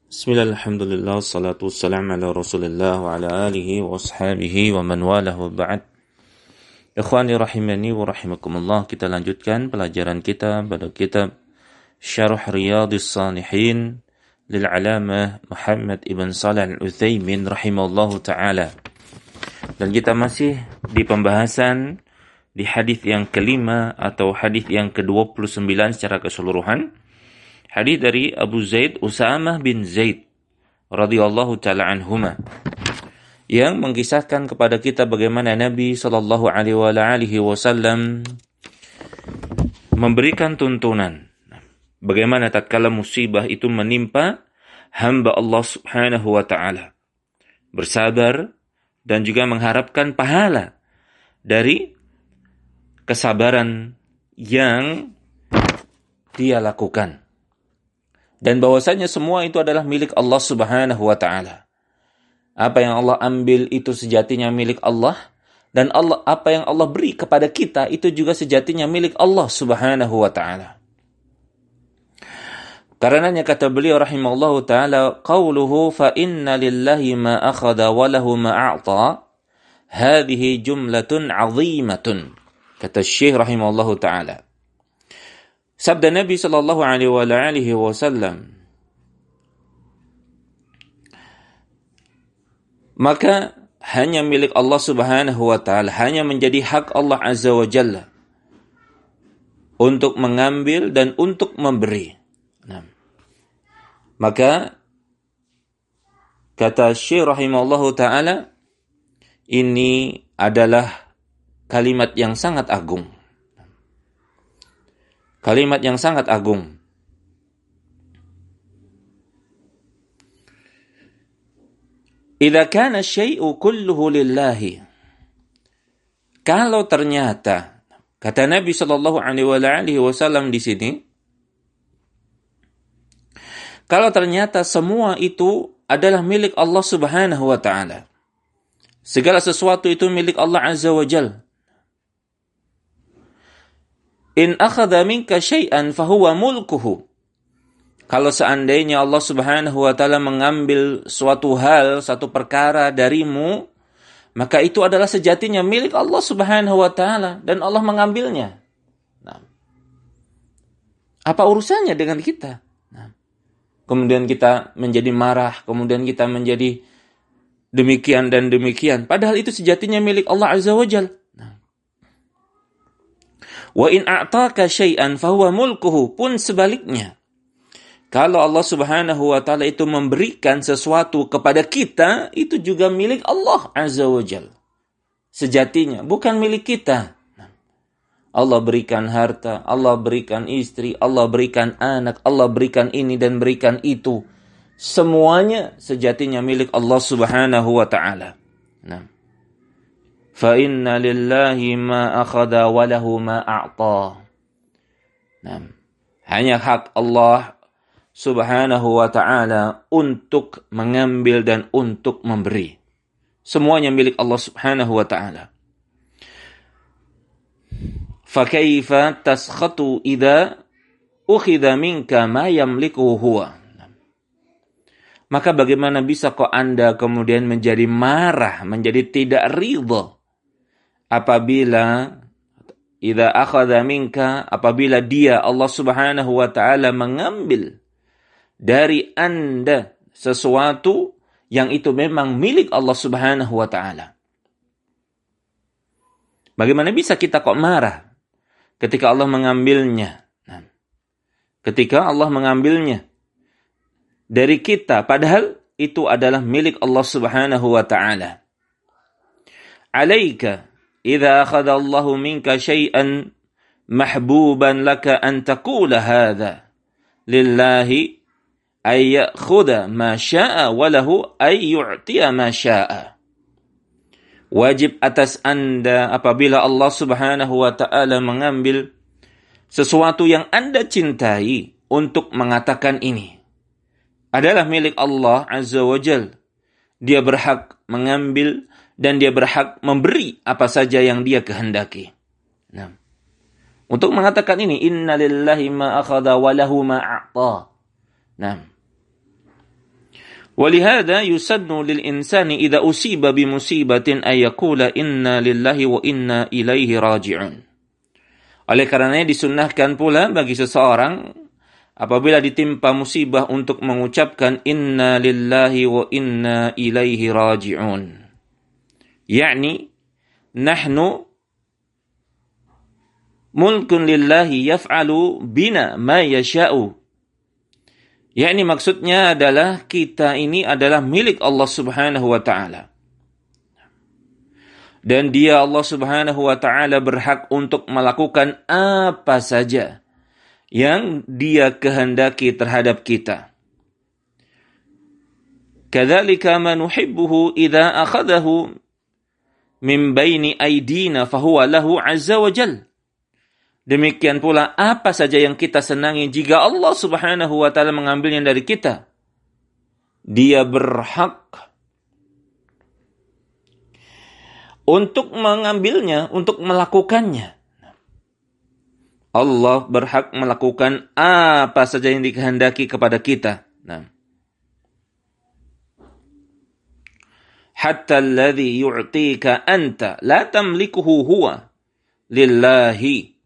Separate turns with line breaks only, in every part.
Bismillah, alhamdulillah, salatu wassalamu ala rasulillah wa ala alihi wa ashabihi wa man walah wa ba'd. Ikhwani rahimani wa rahimakumullah, kita lanjutkan pelajaran kita pada kitab Syarh Riyadhis Shalihin lil Alamah Muhammad ibn Shalih al-Utsaimin rahimahullahu ta'ala. Dan kita masih di pembahasan di hadis yang kelima atau hadis yang ke-29 secara keseluruhan. Hadis dari Abu Zaid Usamah bin Zaid radhiyallahu taala anhuma yang mengisahkan kepada kita bagaimana Nabi sallallahu alaihi wasallam memberikan tuntunan bagaimana tatkala musibah itu menimpa hamba Allah Subhanahu wa taala, bersabar dan juga mengharapkan pahala dari kesabaran yang dia lakukan. Dan bahwasanya semua itu adalah milik Allah Subhanahu wa ta'ala. Apa yang Allah ambil itu sejatinya milik Allah. Dan apa yang Allah beri kepada kita itu juga sejatinya milik Allah Subhanahu wa ta'ala. Karenanya kata beliau rahimahullahu ta'ala, qawluhu fa inna lillahi ma akhada wa lahu ma a'ta, hadhihi jumlatun azimatun. Kata Syekh rahimahullahu ta'ala. Sabda Nabi sallallahu alaihi wasallam, maka hanya milik Allah Subhanahu wa taala, hanya menjadi hak Allah Azza wa Jalla untuk mengambil dan untuk memberi. Maka kata Syekh rahimahullahu taala, ini adalah kalimat yang sangat agung. Kalimat yang sangat agung. Idza kana syai'u kulluhu lillahi. Kalau ternyata kata Nabi sallallahu alaihi wasallam di sini, kalau ternyata semua itu adalah milik Allah Subhanahu wa taala. Segala sesuatu itu milik Allah Azza wa Jalla. In akhadha minka syai'an fahuwa mulkuhu. Kalau seandainya Allah Subhanahu wa taala mengambil suatu hal, satu perkara darimu, maka itu adalah sejatinya milik Allah Subhanahu wa taala dan Allah mengambilnya. Nah, apa urusannya dengan kita? Nah, kemudian kita menjadi marah, kemudian kita menjadi demikian dan demikian, padahal itu sejatinya milik Allah Azza wa Jalla. Wa in a'taka syai'an fahuwa mulkuhu, pun sebaliknya. Kalau Allah Subhanahu wa taala itu memberikan sesuatu kepada kita, itu juga milik Allah Azza wa Jalla. Sejatinya bukan milik kita. Allah berikan harta, Allah berikan istri, Allah berikan anak, Allah berikan ini dan berikan itu. Semuanya sejatinya milik Allah Subhanahu wa taala. Fa inna lillahi ma akhada wa lahu ma a'ta. Hanya hak Allah Subhanahu wa ta'ala untuk mengambil dan untuk memberi. Semuanya milik Allah Subhanahu wa ta'ala. Fa kaifa taskhatu idza ukhidha minka ma yamliku huwa. Maka bagaimana bisa kok Anda kemudian menjadi marah, menjadi tidak ridha apabila idza akhadha minka, apabila dia Allah Subhanahu wa taala mengambil dari Anda sesuatu yang itu memang milik Allah Subhanahu wa taala. Bagaimana bisa kita kok marah ketika Allah mengambilnya? Ketika Allah mengambilnya dari kita, padahal itu adalah milik Allah Subhanahu wa taala. Alaika idza akhadha Allahu minka syai'an mahbuban laka an taqula hadza lillahi ay ya'khudha ma syaa'a wa lahu ay yu'tiya ma syaa'a. Wajib atas Anda apabila Allah Subhanahu wa taala mengambil sesuatu yang Anda cintai untuk mengatakan ini adalah milik Allah Azza wa Jalla. Dia berhak mengambil dan dia berhak memberi apa saja yang dia kehendaki. Untuk mengatakan ini, inna lillahi ma akhadha wa lahu ma a'ta. Walihada yusannu lil insani idza usiba bi musibatin ay yaqula inna lillahi wa inna ilaihi raji'un. Oleh karenanya disunnahkan pula bagi seseorang apabila ditimpa musibah untuk mengucapkan inna lillahi wa inna ilaihi raji'un. Yakni nahnu mulkun lillahi yaf'alu bina ma yasha'u. Yakni maksudnya adalah kita ini adalah milik Allah Subhanahu wa taala. Dan dia Allah Subhanahu wa taala berhak untuk melakukan apa saja yang dia kehendaki terhadap kita. Kadzalika ma nuhibbuhu idza akhadahu min baini aydina fahuwa lahu azza wa jalla. Demikian pula apa saja yang kita senangi jika Allah Subhanahu wa taala mengambilnya dari kita, dia berhak untuk mengambilnya, untuk melakukannya. Allah berhak melakukan apa saja yang dikehendaki kepada kita. Hatta alladhi yu'tika anta la tamlikuhu huwa lillahi.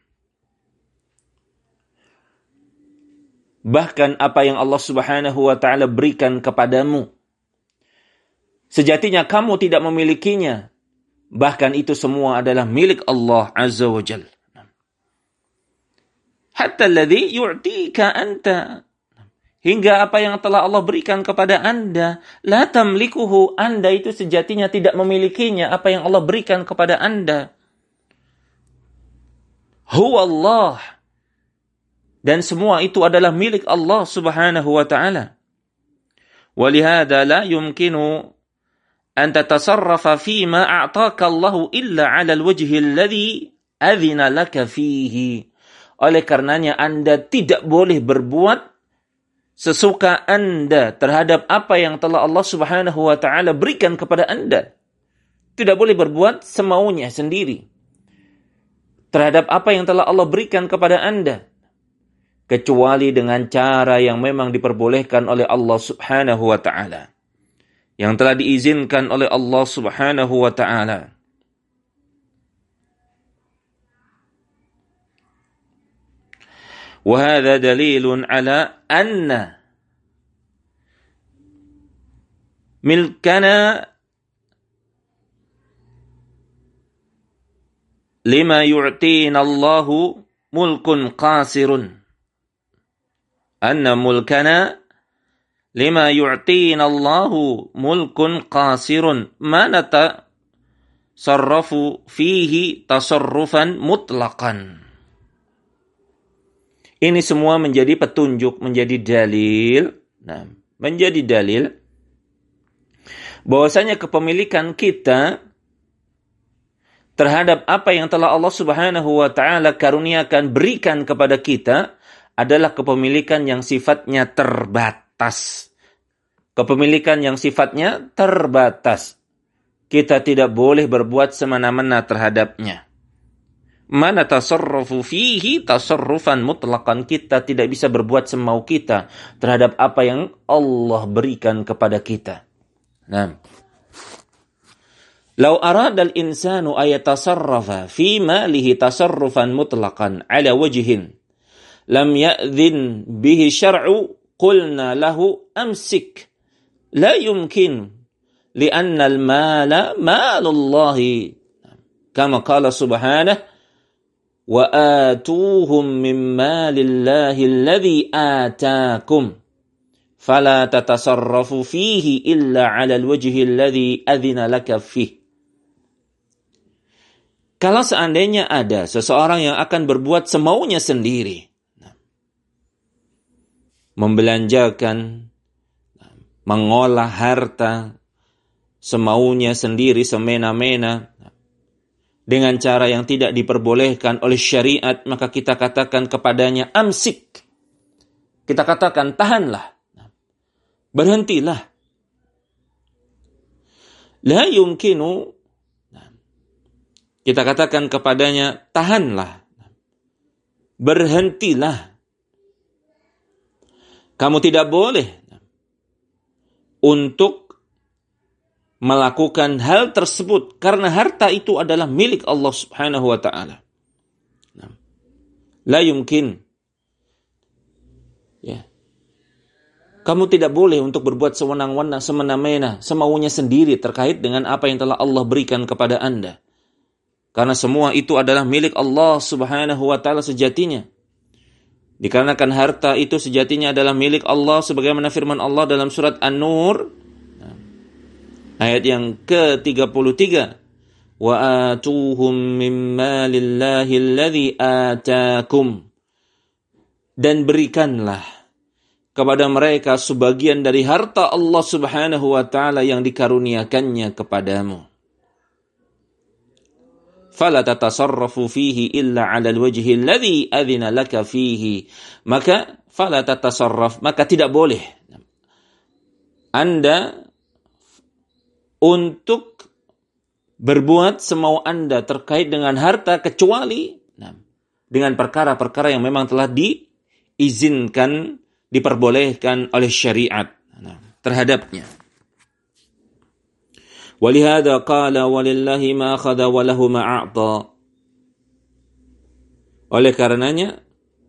Bahkan apa yang Allah Subhanahu wa taala berikan kepadamu, sejatinya kamu tidak memilikinya. Bahkan itu semua adalah milik Allah Azza wa Jalla. Hatta alladhi yu'tika anta. Hingga apa yang telah Allah berikan kepada Anda, la tamlikuhu, Anda itu sejatinya tidak memilikinya apa yang Allah berikan kepada Anda. Huwa Allah. Dan semua itu adalah milik Allah Subhanahu wa ta'ala. Walihada la yumkinu an tatasarrafa fima a'taka Allahu illa 'ala al-wajhi alladhi adhina laka fihi. Oleh karenanya Anda tidak boleh berbuat sesuka Anda terhadap apa yang telah Allah Subhanahu wa ta'ala berikan kepada Anda. Tidak boleh berbuat semaunya sendiri terhadap apa yang telah Allah berikan kepada Anda, kecuali dengan cara yang memang diperbolehkan oleh Allah Subhanahu wa ta'ala, yang telah diizinkan oleh Allah Subhanahu wa ta'ala. Wa hadha dalilun ala anna milkana lima yu'tina Allahu mulkun qasirun. Anna mulkana lima yu'tina Allahu mulkun qasirun ma natasarrafu fihi tasarrufan mutlaqan. Ini semua menjadi petunjuk, menjadi dalil, menjadi dalil bahwasanya kepemilikan kita terhadap apa yang telah Allah Subhanahu wa ta'ala karuniakan, berikan kepada kita, adalah kepemilikan yang sifatnya terbatas. Kepemilikan yang sifatnya terbatas. Kita tidak boleh berbuat semena-mena terhadapnya. Mana tasarrufu fihi tasarrufan mutlaqan. Kita tidak bisa berbuat semau kita terhadap apa yang Allah berikan kepada kita. Lau arada al-insanu ayatasarrafa fi malihi tasarrufan mutlaqan ala wajhin lam ya'dhin bihi syar'u qulna lahu amsik la yumkin li'anna al-mala malullahi kama qala subhanahu wa atuhum min malillahi alladhi ataakum fala tatasarrafu fihi illa 'ala al-wajhi alladhi adhina laka fihi. Kalau seandainya ada seseorang yang akan berbuat semaunya sendiri, membelanjakan, mengolah harta semaunya sendiri, semena-mena, dengan cara yang tidak diperbolehkan oleh syariat, maka kita katakan kepadanya amsik. Kita katakan tahanlah, berhentilah. La yumkinu, kita katakan kepadanya tahanlah, berhentilah. Kamu tidak boleh untuk melakukan hal tersebut karena harta itu adalah milik Allah Subhanahu wa taala. La yumkin. Ya. Kamu tidak boleh untuk berbuat sewenang-wenang, semena-mena, semaunya sendiri terkait dengan apa yang telah Allah berikan kepada Anda. Karena semua itu adalah milik Allah Subhanahu wa taala sejatinya. Dikarenakan harta itu sejatinya adalah milik Allah sebagaimana firman Allah dalam surat An-Nur ayat yang ke-33. Wa atuhum mimma lillahi alladhi atakum. Dan berikanlah kepada mereka sebagian dari harta Allah Subhanahu wa taala yang dikaruniakannya kepadamu. Fala tatasarrafu fihi illa 'ala alwajhi alladhi adhina laka fihi. Maka fala tatasarraf, maka tidak boleh Anda untuk berbuat semau Anda terkait dengan harta kecuali dengan perkara-perkara yang memang telah diizinkan, diperbolehkan oleh syariat terhadapnya. Walihada qala walillahi ma akhadha wa lahu ma a'ta. Oleh karenanya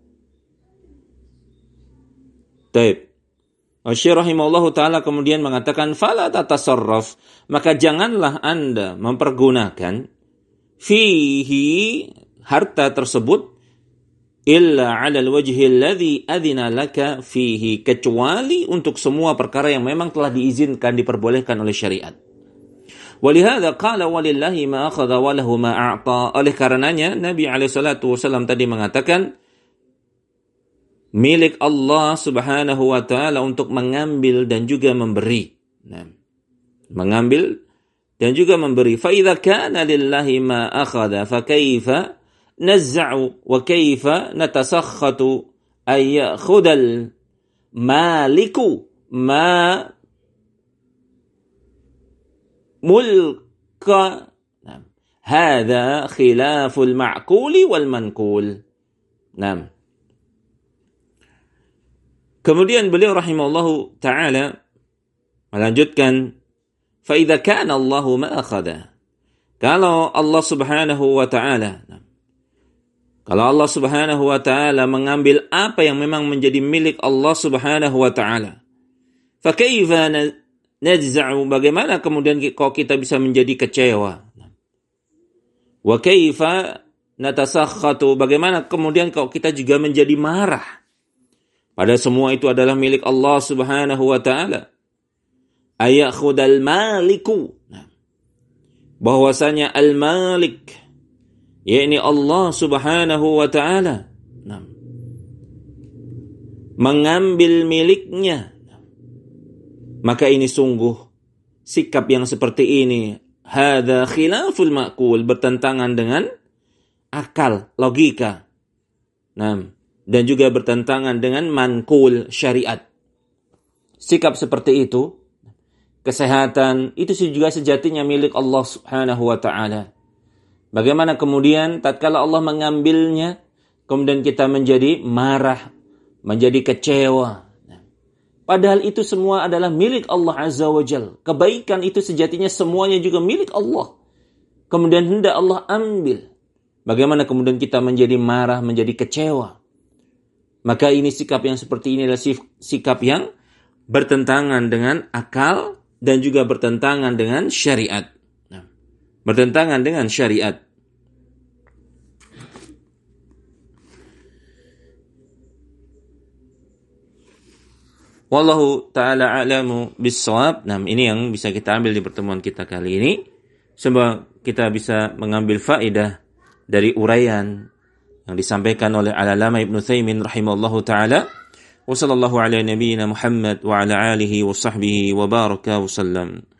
Syekh rahimahullahu ta'ala kemudian mengatakan fala tatasarraf, maka janganlah Anda mempergunakan fihi harta tersebut illa 'ala alwajhi alladhi adhina laka fihi, kecuali untuk semua perkara yang memang telah diizinkan, diperbolehkan oleh syariat. Walihada qala walillahi ma akhadha wa lahu ma a'ta. Oleh karenanya Nabi alaihi salatu wasallam tadi mengatakan milik Allah Subhanahu wa taala untuk mengambil dan juga memberi. Mengambil dan juga memberi. Fa idza kana lillahi ma akhadha fa kaifa nazza'u wa kaifa natasakhatu ay ya'khudal maliku ma mulka. Hadza khilaful ma'quli wal manqul. Kemudian beliau rahimahullahu ta'ala melanjutkan, فَإِذَا كَانَ اللَّهُ مَا أَخَذَ. Kalau Allah Subhanahu wa ta'ala mengambil apa yang memang menjadi milik Allah Subhanahu wa ta'ala, فَكَيْفَ نَجْزَعُ. Bagaimana kemudian kalau kita bisa menjadi kecewa? وَكَيْفَ نَتَسَخَّتُ. Bagaimana kemudian kalau kita juga menjadi marah? Padahal semua itu adalah milik Allah Subhanahu wa ta'ala. Ayakhudal maliku. Bahwasanya al-malik, yakni Allah Subhanahu wa ta'ala, mengambil miliknya. Maka ini sungguh sikap yang seperti ini, hadza khilaful ma'qul, bertentangan dengan akal, logika. Dan juga bertentangan dengan manqul, syariat. Sikap seperti itu, kesehatan, itu juga sejatinya milik Allah Subhanahu wa ta'ala. Bagaimana kemudian tatkala Allah mengambilnya, kemudian kita menjadi marah, menjadi kecewa. Padahal itu semua adalah milik Allah Azza wa Jal. Kebaikan itu sejatinya semuanya juga milik Allah. Kemudian hendak Allah ambil. Bagaimana kemudian kita menjadi marah, menjadi kecewa? Maka ini sikap yang seperti ini adalah sikap yang bertentangan dengan akal dan juga bertentangan dengan syariat. Bertentangan dengan syariat. Wallahu ta'ala a'lamu bis-shawab. Ini yang bisa kita ambil di pertemuan kita kali ini. Semoga kita bisa mengambil faedah dari uraian yang disampaikan oleh Al-Allamah Ibnu Utsaimin rahimahullahu taala. Wa sallallahu ala nabiyyina Muhammad wa ala alihi wa sahbihi wa baraka wa sallam.